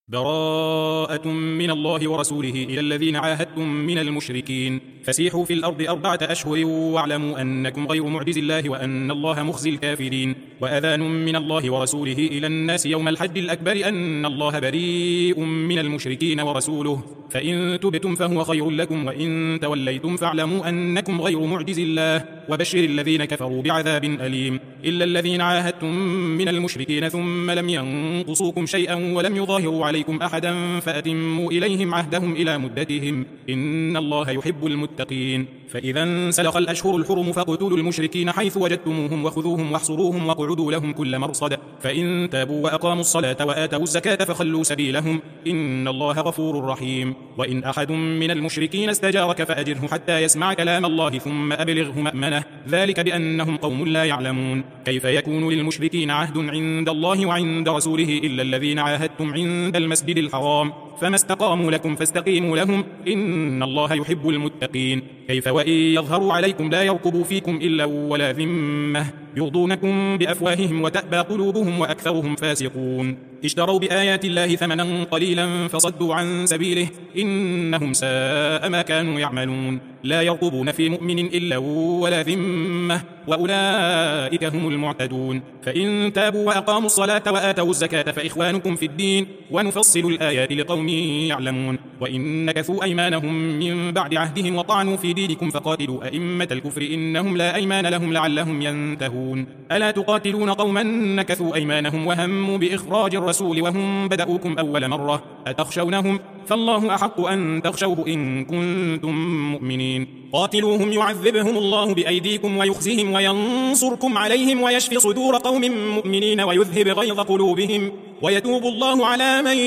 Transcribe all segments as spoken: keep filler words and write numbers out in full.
براءة من الله ورسوله إلى الذين عاهدتم من المشركين فسيحوا في الأرض أربعة أشهر واعلموا أنكم غير معجز الله وأن الله مخزي الكافرين. وأذان من الله ورسوله إلى الناس يوم الحج الأكبر أن الله بريء من المشركين ورسوله فإن تبتم فهو خير لكم وإن توليتم فاعلموا أنكم غير معجز الله وبشر الذين كفروا بعذاب أليم. إلا الذين عاهدتم من المشركين ثم لم ينقصوكم شيئا ولم يظاهروا عليكم أحدا فأتموا إليهم عهدهم إلى مدتهم إن الله يحب المتقين. فإذا انسلخ الأشهر الحرم فاقتلوا المشركين حيث وجدتموهم وخذوهم واحصروهم واقعدوا لهم كل مرصد فإن تابوا وأقاموا الصلاة وآتوا الزكاة فخلوا سبيلهم إن الله غفور رحيم. وإن أحد من المشركين استجارك فأجره حتى يسمع كلام الله ثم أبلغه مأمنه ذلك بأنهم قوم لا يعلمون. كيف يكون للمشركين عهد عند الله وعند رسوله إلا الذين عاهدتم عند المسجد الحرام فما استقاموا لكم فاستقيموا لهم إن الله يحب المتقين. كيف وإن يظهروا عليكم لا يرقبوا فيكم إلا ولا ذمة يرضونكم بأفواههم وتأبى قلوبهم وأكثرهم فاسقون. اشتروا بآيات الله ثمنا قليلا فصدوا عن سبيله إنهم ساء ما كانوا يعملون. لا يرقبون في مؤمن إلا ولا ذمة وأولئك هم المعتدون. فإن تابوا وأقاموا الصلاة وآتوا الزكاة فإخوانكم في الدين ونفصل الآيات لقوم يعلمون. وإن نكثوا أيمانهم من بعد عهدهم وطعنوا في دينكم فقاتلوا أئمة الكفر إنهم لا أيمان لهم لعلهم ينتهون. ألا تقاتلون قوما نكثوا أيمانهم وهموا بإخراج الرسول وهم بدأوكم أول مرة أتخشونهم فالله أحق أن تخشوه إن كنتم مؤمنين. قاتلوهم يعذبهم الله بأيديكم ويخزهم وينصركم عليهم ويشفي صدور قوم مؤمنين ويذهب غيظ قلوبهم ويتوب الله على من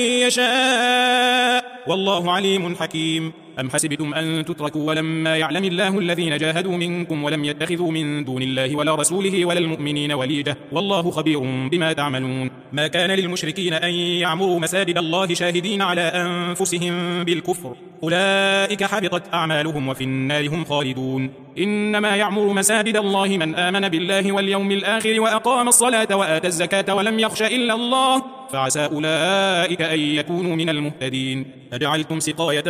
يشاء والله عليم حكيم. أم حسبتم أن تتركوا ولما يعلم الله الذين جاهدوا منكم ولم يتخذوا من دون الله ولا رسوله ولا المؤمنين وليجة والله خبير بما تعملون. ما كان للمشركين أن يعمروا مساجد الله شاهدين على أنفسهم بالكفر أولئك حبطت أعمالهم وفي النار هم خالدون. إنما يعمر مساجد الله من آمن بالله واليوم الآخر وأقام الصلاة وآتى الزكاة ولم يخش إلا الله فعسى أولئك أن يكونوا من المهتدين. أجعلتم سقاية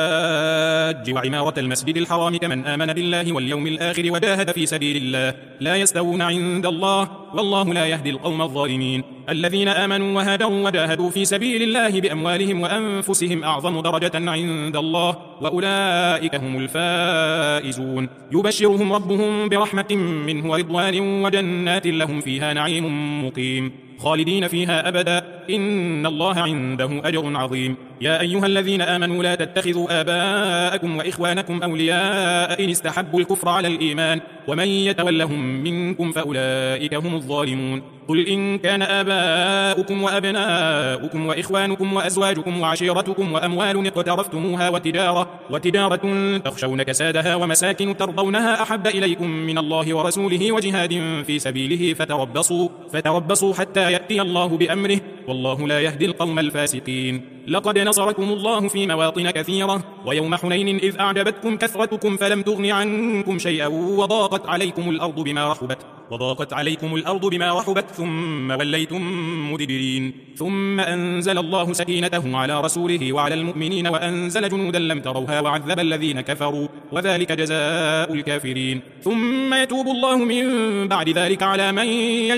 الحاج وعمارة المسجد الحرام كمن آمن بالله واليوم الآخر وجاهد في سبيل الله لا يستوون عند الله والله لا يهدي القوم الظالمين. الذين آمنوا وهاجروا وجاهدوا في سبيل الله بأموالهم وأنفسهم أعظم درجة عند الله وأولئك هم الفائزون. يبشرهم ربهم برحمة منه ورضوان وجنات لهم فيها نعيم مقيم خالدين فيها أبدا إن الله عنده أجر عظيم. يا أيها الذين آمنوا لا تتخذوا آباءكم وإخوانكم أولياء إن استحبوا الكفر على الإيمان ومن يتولهم منكم فأولئك هم الظالمون. قل إن كان آباؤكم وأبناؤكم وإخوانكم وأزواجكم وعشيرتكم وأموال اقترفتموها وتجارة, وتجارة تخشون كسادها ومساكن ترضونها أحب إليكم من الله ورسوله وجهاد في سبيله فتربصوا, فتربصوا حتى يأتي الله بأمره والله لا يهدي القوم الفاسقين. لقد نصركم الله في مواطن كثيرة ويوم حنين إذ أعجبتكم كثرتكم فلم تغن عنكم شيئا وضاقت عليكم الأرض بما رحبت وضاقت عليكم الأرض بما رحبت ثم وليتم مدبرين. ثم أنزل الله سكينته على رسوله وعلى المؤمنين وأنزل جنودا لم تروها وعذب الذين كفروا وذلك جزاء الكافرين. ثم يتوب الله من بعد ذلك على من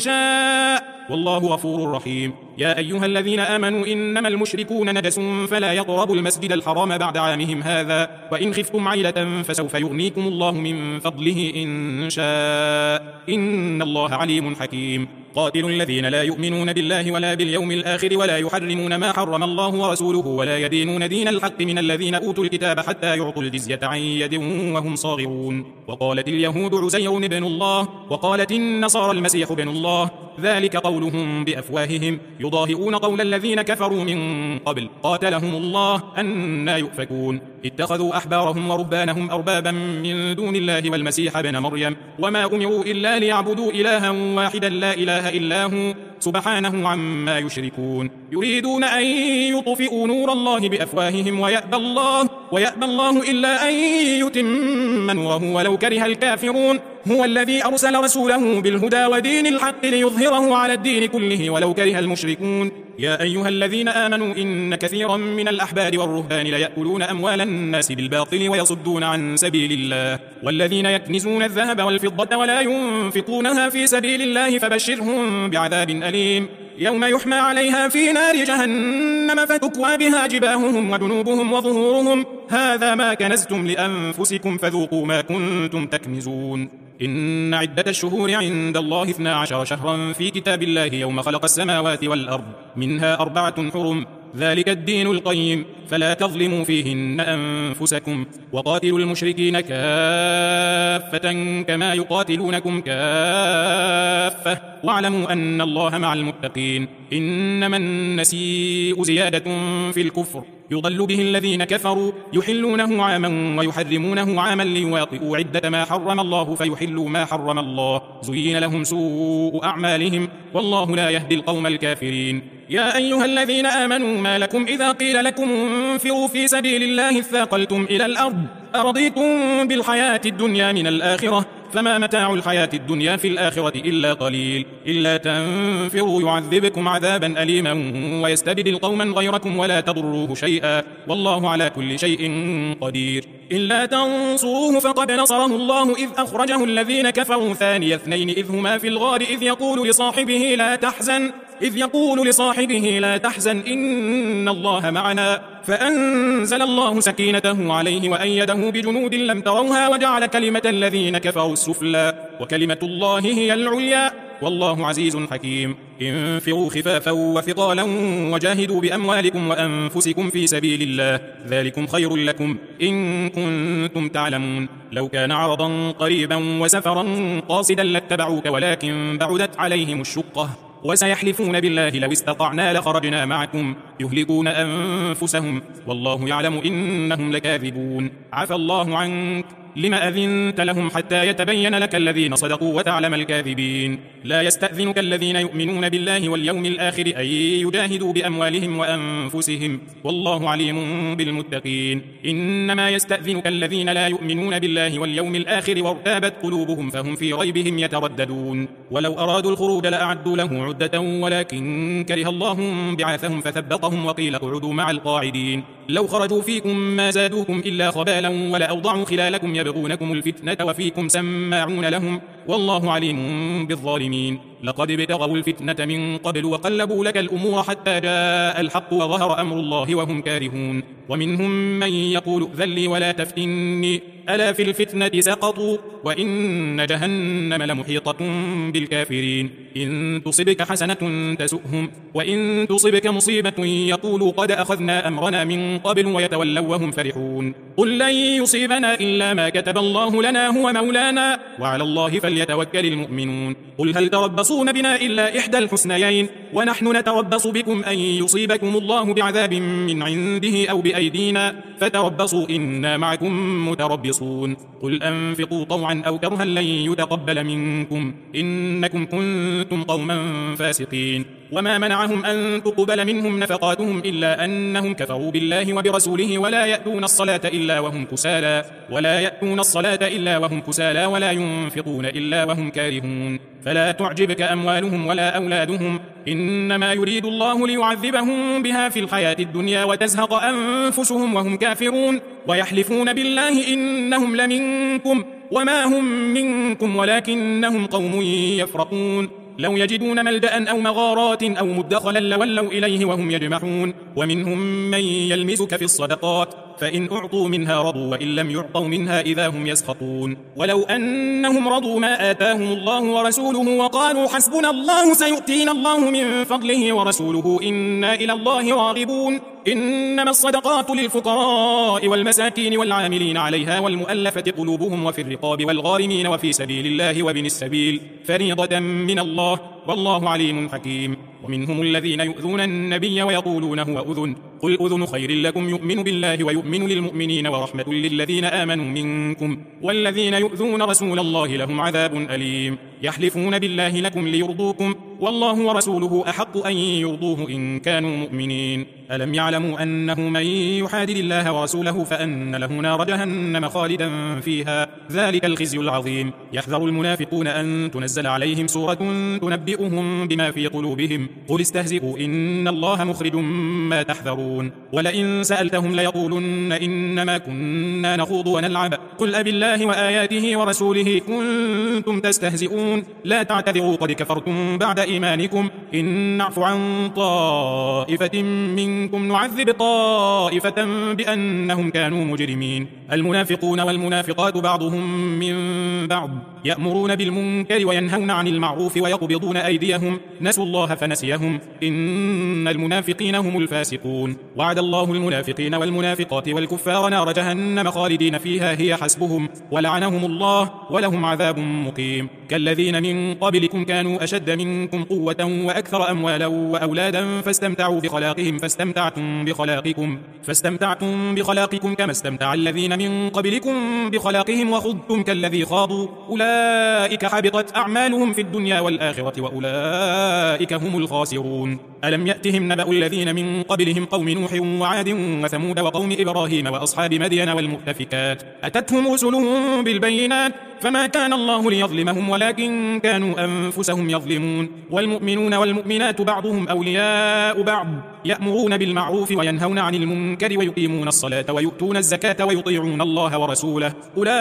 يشاء والله غفور رحيم. يا أيها الذين آمنوا إنما المشركون نجس فلا يقربوا المسجد الحرام بعد عامهم هذا وإن خفتم عيلة فسوف يغنيكم الله من فضله إن شاء إن الله عليم حكيم. قاتلوا الذين لا يؤمنون بالله ولا باليوم الآخر ولا يحرمون ما حرم الله ورسوله ولا يدينون دين الحق من الذين أوتوا الكتاب حتى يعطوا الجزية عن يد وهم صاغرون. وقالت اليهود عزير ابن الله وقالت النصارى المسيح ابن الله ذلك قولهم بأفواههم يضاهئون قول الذين كفروا من قبل قاتلهم الله أنى يؤفكون. اتخذوا أحبارهم ورهبانهم أربابا من دون الله والمسيح ابن مريم وما أمروا إلا ليعبدوا إلها واحدا لا إله إلا هو سبحانه عما يشركون. يريدون أن يطفئوا نور الله بأفواههم ويأبى الله, ويأبى الله إلا أن يتم نوره ولو كره الكافرون. هو الذي أرسل رسوله بالهدى ودين الحق ليظهره على الدين كله ولو كره المشركون. يا أيها الذين آمنوا إن كثيرا من الأحبار والرهبان ليأكلون أموال الناس بالباطل ويصدون عن سبيل الله والذين يكنزون الذهب والفضة ولا ينفقونها في سبيل الله فبشرهم بعذاب أليم يوم يحمى عليها في نار جهنم فتكوى بها جباههم وجنوبهم وظهورهم هذا ما كنزتم لأنفسكم فذوقوا ما كنتم تكنزون إن عدة الشهور عند الله اثنا عشر شهرا في كتاب الله يوم خلق السماوات والأرض منها أربعة حرم ذلك الدين القيم فلا تظلموا فيهن أنفسكم وقاتلوا المشركين كافة كما يقاتلونكم كافة واعلموا أن الله مع المتقين إنما النسيء زيادة في الكفر يضل به الذين كفروا يحلونه عاما ويحرمونه عاما ليواطئوا عدة ما حرم الله فيحلوا ما حرم الله زين لهم سوء أعمالهم والله لا يهدي القوم الكافرين يا أيها الذين آمنوا ما لكم إذا قيل لكم انفروا في سبيل الله اثاقلتم إلى الأرض أرضيتم بالحياة الدنيا من الآخرة فما متاع الحياة الدنيا في الآخرة إلا قليل إلا تنفروا يعذبكم عذابا أليما ويستبدل قوما غيركم ولا تضروه شيئا والله على كل شيء قدير إلا تنصروه فقد نصره الله إذ أخرجه الذين كفروا ثاني اثنين إذ هما في الغار إذ يقول لصاحبه لا تحزن إذ يقول لصاحبه لا تحزن إن الله معنا فأنزل الله سكينته عليه وأيده بجنود لم تروها وجعل كلمة الذين كفروا السفلى وكلمة الله هي العليا والله عزيز حكيم انفروا خفافا وثقالا وجاهدوا بأموالكم وأنفسكم في سبيل الله ذلكم خير لكم إن كنتم تعلمون لو كان عرضا قريبا وسفرا قاصدا لاتبعوك ولكن بعدت عليهم الشقة وسيحلفون بالله لو استطعنا لخرجنا معكم يهلكون أنفسهم والله يعلم إنهم لكاذبون عفى الله عنك لما أذنت لهم حتى يتبين لك الذين صدقوا وتعلم الكاذبين لا يستأذنك الذين يؤمنون بالله واليوم الآخر أن يجاهدوا بأموالهم وأنفسهم والله عليم بالمتقين إنما يستأذنك الذين لا يؤمنون بالله واليوم الآخر وارتابت قلوبهم فهم في ريبهم يترددون ولو أرادوا الخروج لأعدوا له عدة ولكن كره الله بعاثهم فثبطهم وقيل اقعدوا مع القاعدين لو خرجوا فيكم ما زادوكم إلا خبالا ولأوضعوا خلالكم يبغونكم الفتنة وفيكم سماعون لهم والله عليم بالظالمين لقد ابتغوا الفتنة من قبل وقلبوا لك الأمور حتى جاء الحق وظهر أمر الله وهم كارهون ومنهم من يقول ائذن لي ولا تفتني ألا في الفتنة سقطوا وإن جهنم لمحيطة بالكافرين إن تصبك حسنة تسؤهم وإن تصبك مصيبة يقولوا قد أخذنا أمرنا من قبل ويتولوا وهم فرحون قل لن يصيبنا إلا ما كتب الله لنا هو مولانا وعلى الله فليتوكل المؤمنون قل هل تربصون بنا إلا إحدى الحسنيين ونحن نتربص بكم أن يصيبكم الله بعذاب من عنده أو بأيدينا فتربصوا إنا معكم متربصون قل أنفقوا طوعا أو كرها لن يتقبل منكم إنكم كنتم قوما فاسقين وما منعهم أن تقبل منهم نفقاتهم إلا أنهم كفروا بالله وبرسوله ولا يأتون الصلاة إلا وهم كسالى ولا يأتون الصلاة إلا وهم كسالى ولا ينفقون إلا وهم كارهون فلا تعجبك أموالهم ولا أولادهم إنما يريد الله ليعذبهم بها في الحياة الدنيا وتزهق أنفسهم وهم كافرون ويحلفون بالله إنهم لمنكم وما هم منكم ولكنهم قوم يفرقون لو يجدون ملجأ أو مغارات أو مدخلا لولوا إليه وهم يجمحون ومنهم من يلمزك في الصدقات فإن أعطوا منها رضوا وإن لم يعطوا منها إذا هم يسخطون ولو أنهم رضوا ما آتاهم الله ورسوله وقالوا حسبنا الله سيؤتينا الله من فضله ورسوله إنا إلى الله راغبون إنما الصدقات للفقراء والمساكين والعاملين عليها والمؤلفة قلوبهم وفي الرقاب والغارمين وفي سبيل الله وابن السبيل فريضة من الله والله عليم حكيم ومنهم الذين يؤذون النبي ويقولون هو أذن قل أذن خير لكم يؤمن بالله ويؤمن للمؤمنين ورحمة للذين آمنوا منكم والذين يؤذون رسول الله لهم عذاب أليم يحلفون بالله لكم ليرضوكم والله ورسوله أحق أن يرضوه إن كانوا مؤمنين. ألم يعلموا أنه من يحادد الله ورسوله فأن له نار جهنم خالدا فيها ذلك الخزي العظيم. يحذر المنافقون أن تنزل عليهم سورة تنبئهم بما في قلوبهم قل استهزئوا إن الله مخرج ما تحذرون. ولئن سألتهم ليقولن إنما كنا نخوض ونلعب قل أبالله وآياته ورسوله كنتم تستهزئون لا تعتذروا قد كفرتم بعد إيمانكم إن نعف عن طائفة منكم نعذب طائفة بأنهم كانوا مجرمين. المنافقون والمنافقات بعضهم من بعض يأمرون بالمنكر وينهون عن المعروف ويقبضون أيديهم نسوا الله فنسيهم إن المنافقين هم الفاسقون. وعد الله المنافقين والمنافقات والكفار نار جهنم خالدين فيها هي حسبهم ولعنهم الله ولهم عذاب مقيم. كالذين من قبلكم كانوا أشد منكم قوة وأكثر أموالا وأولادا فاستمتعوا بخلاقهم فاستمتعتم بخلاقكم فاستمتعتم بخلاقكم كما استمتع الذين من قبلكم بخلاقهم وخضتم كالذي خاضوا أولئك حبطت أعمالهم في الدنيا والآخرة وأولئك هم الخاسرون. ألم يأتهم نبأ الذين من قبلهم قوم نوح وعاد وثمود وقوم إبراهيم وأصحاب مدين والمؤتفكات أتتهم رسلهم بالبينات فما كان الله ليظلمهم ولكن كانوا أنفسهم يظلمون. والمؤمنون والمؤمنات بعضهم أولياء بعض يأمرون بالمعروف وينهون عن المنكر ويقيمون الصلاة ويؤتون الزكاة ويطيعون الله ورسوله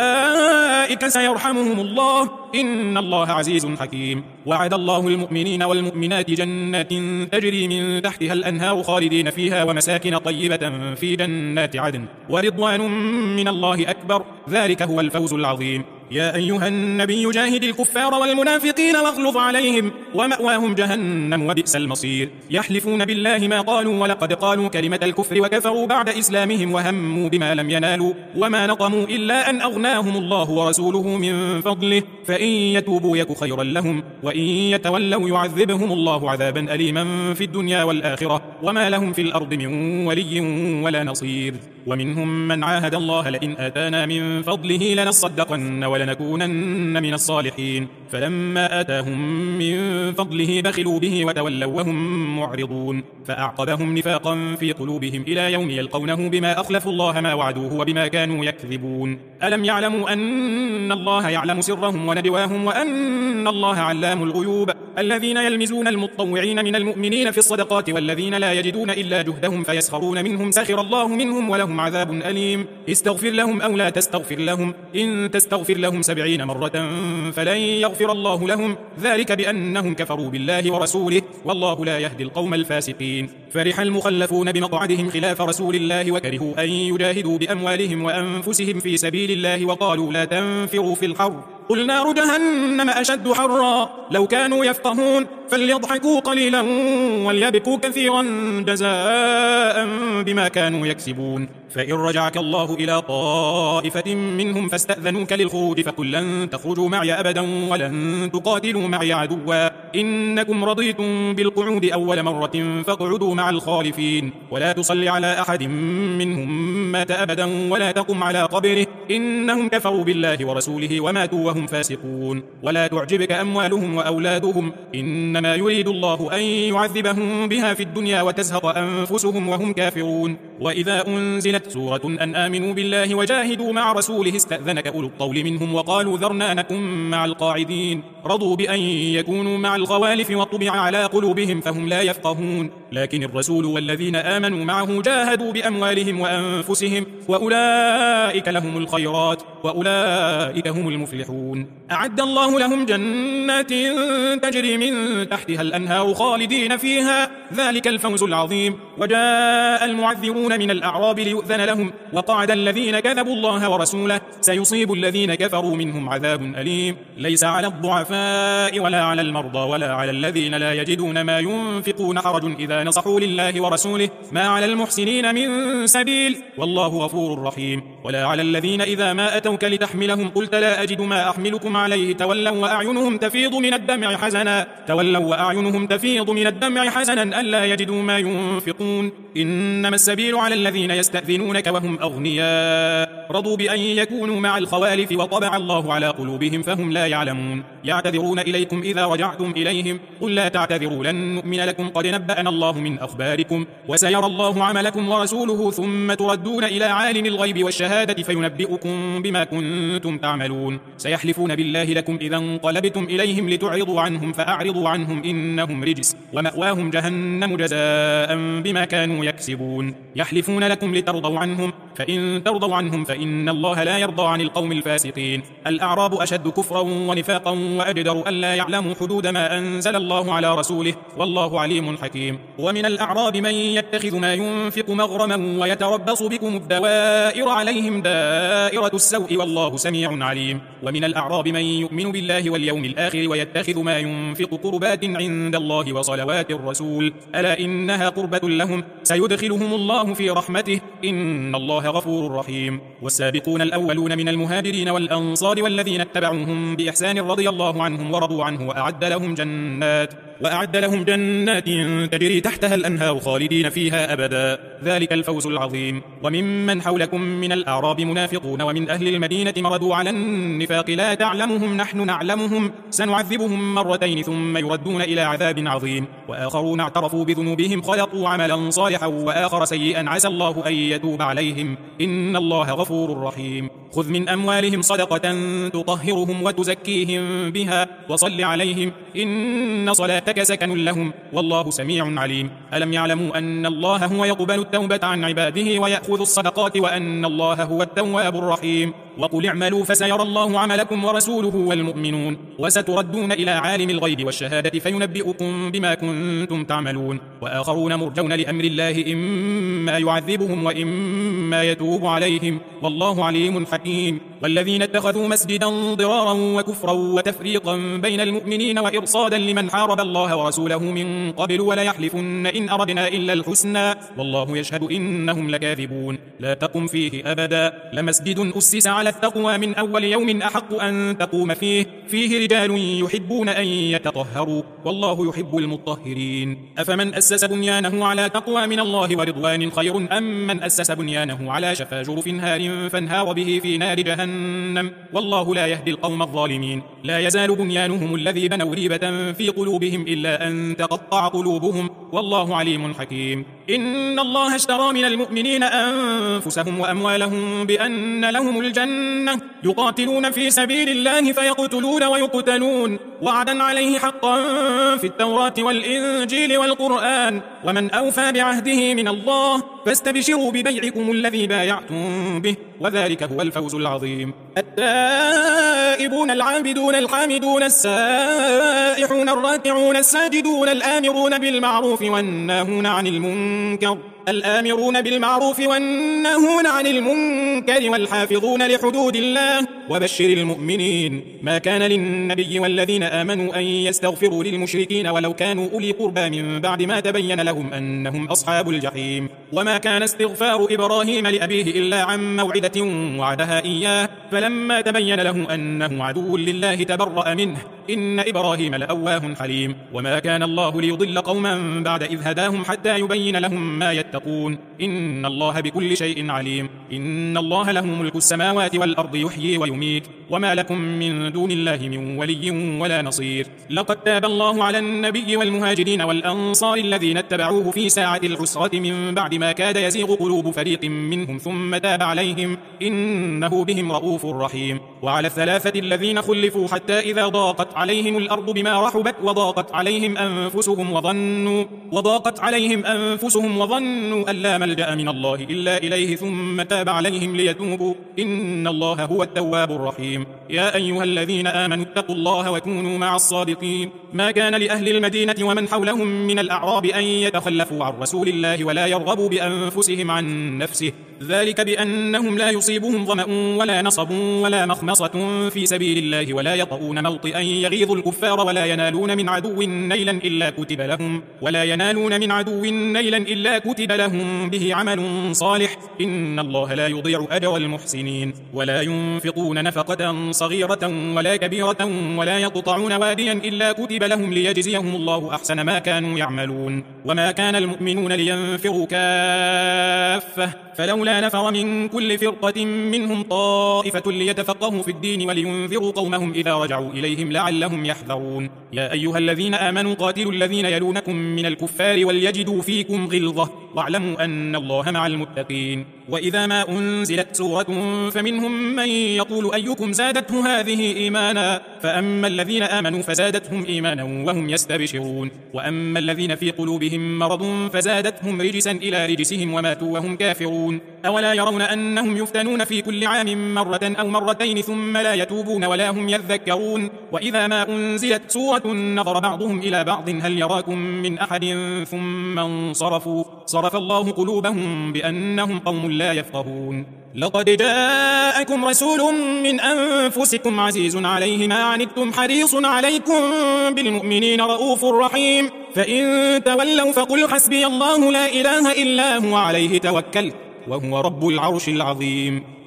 أولئك سيرحمهم الله إن الله عزيز حكيم. وعد الله المؤمنين والمؤمنات جنات تجري من تحتها الأنهار خالدين فيها ومساكن طيبة في جنات عدن ورضوان من الله أكبر ذلك هو الفوز العظيم. يا أيها النبي جاهد الكفار والمنافقين واغلظ عليهم ومأواهم جهنم وبئس المصير. يحلفون بالله ما قالوا ولقد قالوا كلمة الكفر وكفروا بعد إسلامهم وهموا بما لم ينالوا وما نقموا إلا أن أغناهم الله ورسوله من فضله فإن يتوبوا يك خيرا لهم وإن يتولوا يعذبهم الله عذابا أليما في الدنيا والآخرة وما لهم في الأرض من ولي ولا نصير. ومنهم من عاهد الله لئن آتانا من فضله لنصدقن ولنكونن من الصالحين فلما آتاهم من فضله بخلوا به وتولوا وهم معرضون فأعقبهم نفاقا في قلوبهم إلى يوم يلقونه بما أخلفوا الله ما وعدوه وبما كانوا يكذبون. ألم يعلموا أن الله يعلم سرهم ونجواهم وأن الله علام الغيوب. الذين يلمزون المتطوعين من المؤمنين في الصدقات والذين لا يجدون إلا جهدهم فيسخرون منهم سخر الله منهم ولهم عذاب أليم. استغفر لهم أو لا تستغفر لهم إن تستغفر لهم سبعين مرة فلن يغفر الله لهم ذلك بأنهم كفروا بالله ورسوله والله لا يهدي القوم الفاسقين. فرح المخلفون بمقعدهم خلاف رسول الله وكرهوا أن يجاهدوا بأموالهم وأنفسهم في سبيل الله وقالوا لا تنفروا في الحر قل نار جهنم أشد حرا لو كانوا يفقهون فليضحكوا قليلا وليبكوا كثيرا جزاء بما كانوا يكسبون. فإن رجعك الله إلى طائفة منهم فاستأذنوك للخروج فقل لن تخرجوا معي أبدا ولن تقاتلوا معي عدوا إنكم رضيتم بالقعود أول مرة فاقعدوا مع الخالفين ولا تصل على أحد منهم مات أبدا ولا تقم على قبره إنهم كفروا بالله ورسوله وماتوا وهم فاسقون. ولا تعجبك أموالهم وأولادهم إنما يريد الله أن يعذبهم بها في الدنيا وتزهق أنفسهم وهم كافرون. وإذا أنزلت سورة أن آمنوا بالله وجاهدوا مع رسوله استأذنك أولو الطول منهم وقالوا ذرنا نكن مع القاعدين رضوا بأن يكونوا مع الخوالف وطبع على قلوبهم فهم لا يفقهون. لكن الرسول والذين آمنوا معه جاهدوا بأموالهم وأنفسهم وأولئك لهم الخيرات وأولئك هم المفلحون. أعد الله لهم جنات تجري من تحتها الأنهار خالدين فيها ذلك الفوز العظيم. وجاء المعذرون من الأعراب ليؤذن لهم وقعد الذين كذبوا الله ورسوله سيصيب الذين كفروا منهم عذاب أليم. ليس على الضعفاء ولا على المرضى ولا على الذين لا يجدون ما ينفقون حرج إذا نصحوا لله ورسوله ما على المحسنين من سبيل والله غفور رحيم. ولا على الذين إذا ما أتوك لتحملهم قلت لا أجد ما أحملكم عليه تولوا وأعينهم تفيض من الدمع حزنا تولوا وأعينهم تفيض من الدمع حزنا ألا يجدوا ما ينفقون إنما السبيل على الذين يستأذنونك وهم أغنياء رضوا بأن يكونوا مع الخوالف وطبع الله على قلوبهم فهم لا يعلمون يعتذرون إليكم إذا رجعتم إليهم قل لا تعتذروا لن نؤمن لكم قد نبأنا الله من أخباركم وسيرى الله عملكم ورسوله ثم تردون إلى عالم الغيب والشهادة فينبئكم بما كنتم تعملون سيحلفون بالله لكم إذا انقلبتم إليهم لتعرضوا عنهم فأعرضوا عنهم إنهم رجس ومأواهم جهنم جزاء بما كانوا يكسبون يحلفون لكم لترضوا عنهم فإن ترضوا عنهم فإن الله لا يرضى عن القوم الفاسقين الأعراب أشد كفرا ونفاقا وأجدر ألا يعلموا حدود ما أنزل الله على رسوله والله عليم حكيم ومن الأعراب من يتخذ ما ينفق مغرما ويتربص بكم الدوائر عليهم دائرة السوء والله سميع عليم ومن الأعراب من يؤمن بالله واليوم الآخر ويتخذ ما ينفق قربات عند الله وصلوات الرسول ألا إنها قربة لهم سيدخلهم الله في رحمته إن الله غفور رحيم والسابقون الأولون من المهاجرين والأنصار والذين اتبعوهم بإحسان رضي الله عنهم ورضوا عنه وأعد لهم جنات وأعد لهم جنات تجري تحتها الأنهار خالدين فيها أبدا ذلك الفوز العظيم وممن حولكم من الأعراب منافقون ومن أهل المدينة مردوا على النفاق لا تعلمهم نحن نعلمهم سنعذبهم مرتين ثم يردون إلى عذاب عظيم وآخرون اعترفوا بذنوبهم خلقوا عملا صالحا وآخر سيئا عسى الله أن يتوب عليهم إن الله غفور رحيم خذ من أموالهم صدقة تطهرهم وتزكيهم بها وصل عليهم إن صلاتك سكن لهم والله سميع عليم ألم يعلموا أن الله هو يقبل التوبة عن عباده ويأخذ الصدقات وأن الله هو التواب الرحيم وقل اعملوا فسيرى الله عملكم ورسوله والمؤمنون وستردون إلى عالم الغيب والشهادة فينبئكم بما كنتم تعملون وآخرون مرجون لأمر الله إما يعذبهم وإما يتوب عليهم والله عليم حكيم والذين اتخذوا مسجدا ضرارا وكفرا وتفريقا بين المؤمنين وإرصادا لمن حارب الله ورسوله من قبل وليحلفن إن أردنا إلا الحسنى والله يشهد إنهم لكاذبون لا تقم فيه أبدا لمسجد أسس على التقوى من أول يوم أحق أن تقوم فيه فيه رجال يحبون أن يتطهروا والله يحب المطهرين أفمن أسس بنيانه على تقوى من الله ورضوان خير أم من أسس بنيانه على شفا جرف هار فانهار به في نار جهنم والله لا يهدي القوم الظالمين لا يزال بنيانهم الذي بنوا ريبة في قلوبهم إلا أن تقطع قلوبهم والله عليم حكيم إن الله اشترى من المؤمنين أنفسهم وأموالهم بأن لهم الجنة يقاتلون في سبيل الله فيقتلون ويقتلون وعدا عليه حقا في التوراة والإنجيل والقرآن ومن أوفى بعهده من الله فاستبشروا ببيعكم الذي بايعتم به وذلك هو الفوز العظيم التائبون العابدون الحامدون السائحون الراكعون الساجدون الآمرون بالمعروف والناهون عن المنكر الآمرون بالمعروف والناهون عن المنكر والحافظون لحدود الله وبشر المؤمنين ما كان للنبي والذين آمنوا أن يستغفروا للمشركين ولو كانوا أولي قربى من بعد ما تبين لهم أنهم أصحاب الجحيم وما كان استغفار إبراهيم لأبيه إلا عن موعدة وعدها إياه فلما تبين له أنه عدو لله تبرأ منه إن إبراهيم لأواه حليم وما كان الله ليضل قوما بعد إذ هداهم حتى يبين لهم ما يتقون إن الله بكل شيء عليم إن الله له ملك السماوات والأرض يحيي ويميت وما لكم من دون الله من ولي ولا نصير لقد تاب الله على النبي والمهاجرين والأنصار الذين اتبعوه في ساعة العسرة من بعد ما كاد يزيغ قلوب فريق منهم ثم تاب عليهم إنه بهم رؤوف رحيم وعلى الثلاثة الذين خلفوا حتى إذا ضاقت عليهم الأرض بما رحبت وضاقت عليهم أنفسهم وظنوا وضاقت عليهم أنفسهم وظنوا أن لا ملجأ من الله إلا إليه ثم تاب عليهم ليتوبوا إن الله هو التواب الرحيم يا أيها الذين آمنوا اتقوا الله وكونوا مع الصادقين ما كان لأهل المدينة ومن حولهم من الأعراب أن يتخلفوا عن رسول الله ولا يرغبوا بأنفسهم عن نفسه ذلك بأنهم لا يصيبهم ظمأ ولا نصب ولا مخمصة في سبيل الله ولا يطؤون موطئا يغيظ الكفار ولا ينالون من عدو نيلا إلا كتب لهم ولا ينالون من عدو نيلا إلا كتب لهم به عمل صالح إن الله لا يضيع أجر المحسنين ولا ينفقون نفقة صغيرة ولا كبيرة ولا يقطعون واديا إلا كتب لهم ليجزيهم الله أحسن ما كانوا يعملون وما كان المؤمنون لينفروا كافة فلولا نفر من كل فرقة منهم طائفة ليتفقهوا في الدين ولينذروا قومهم إذا رجعوا إليهم لعلهم يحذرون يا أيها الذين آمنوا قاتلوا الذين يلونكم من الكفار وليجدوا فيكم غلظة واعلموا أن الله مع المتقين وإذا ما أنزلت سورة فمنهم من يقول أيكم زادته هذه إيمانا فأما الذين آمنوا فزادتهم إيمانا وهم يستبشرون وأما الذين في قلوبهم مرض فزادتهم رجسا إلى رجسهم وماتوا وهم كافرون أولا يرون أنهم يفتنون في كل عام مرة أو مرتين ثم لا يتوبون ولا هم يذكرون وإذا ما أنزلت سورة نظر بعضهم إلى بعض هل يراكم من أحد ثم انصرفوا صرف الله قلوبهم بأنهم قوم لا يفقهون لقد جاءكم رسول من أنفسكم عزيز عليه ما عنتم حريص عليكم بالمؤمنين رؤوف رحيم فإن تولوا فقل حسبي الله لا إله إلا هو عليه توكلت وهو رب العرش العظيم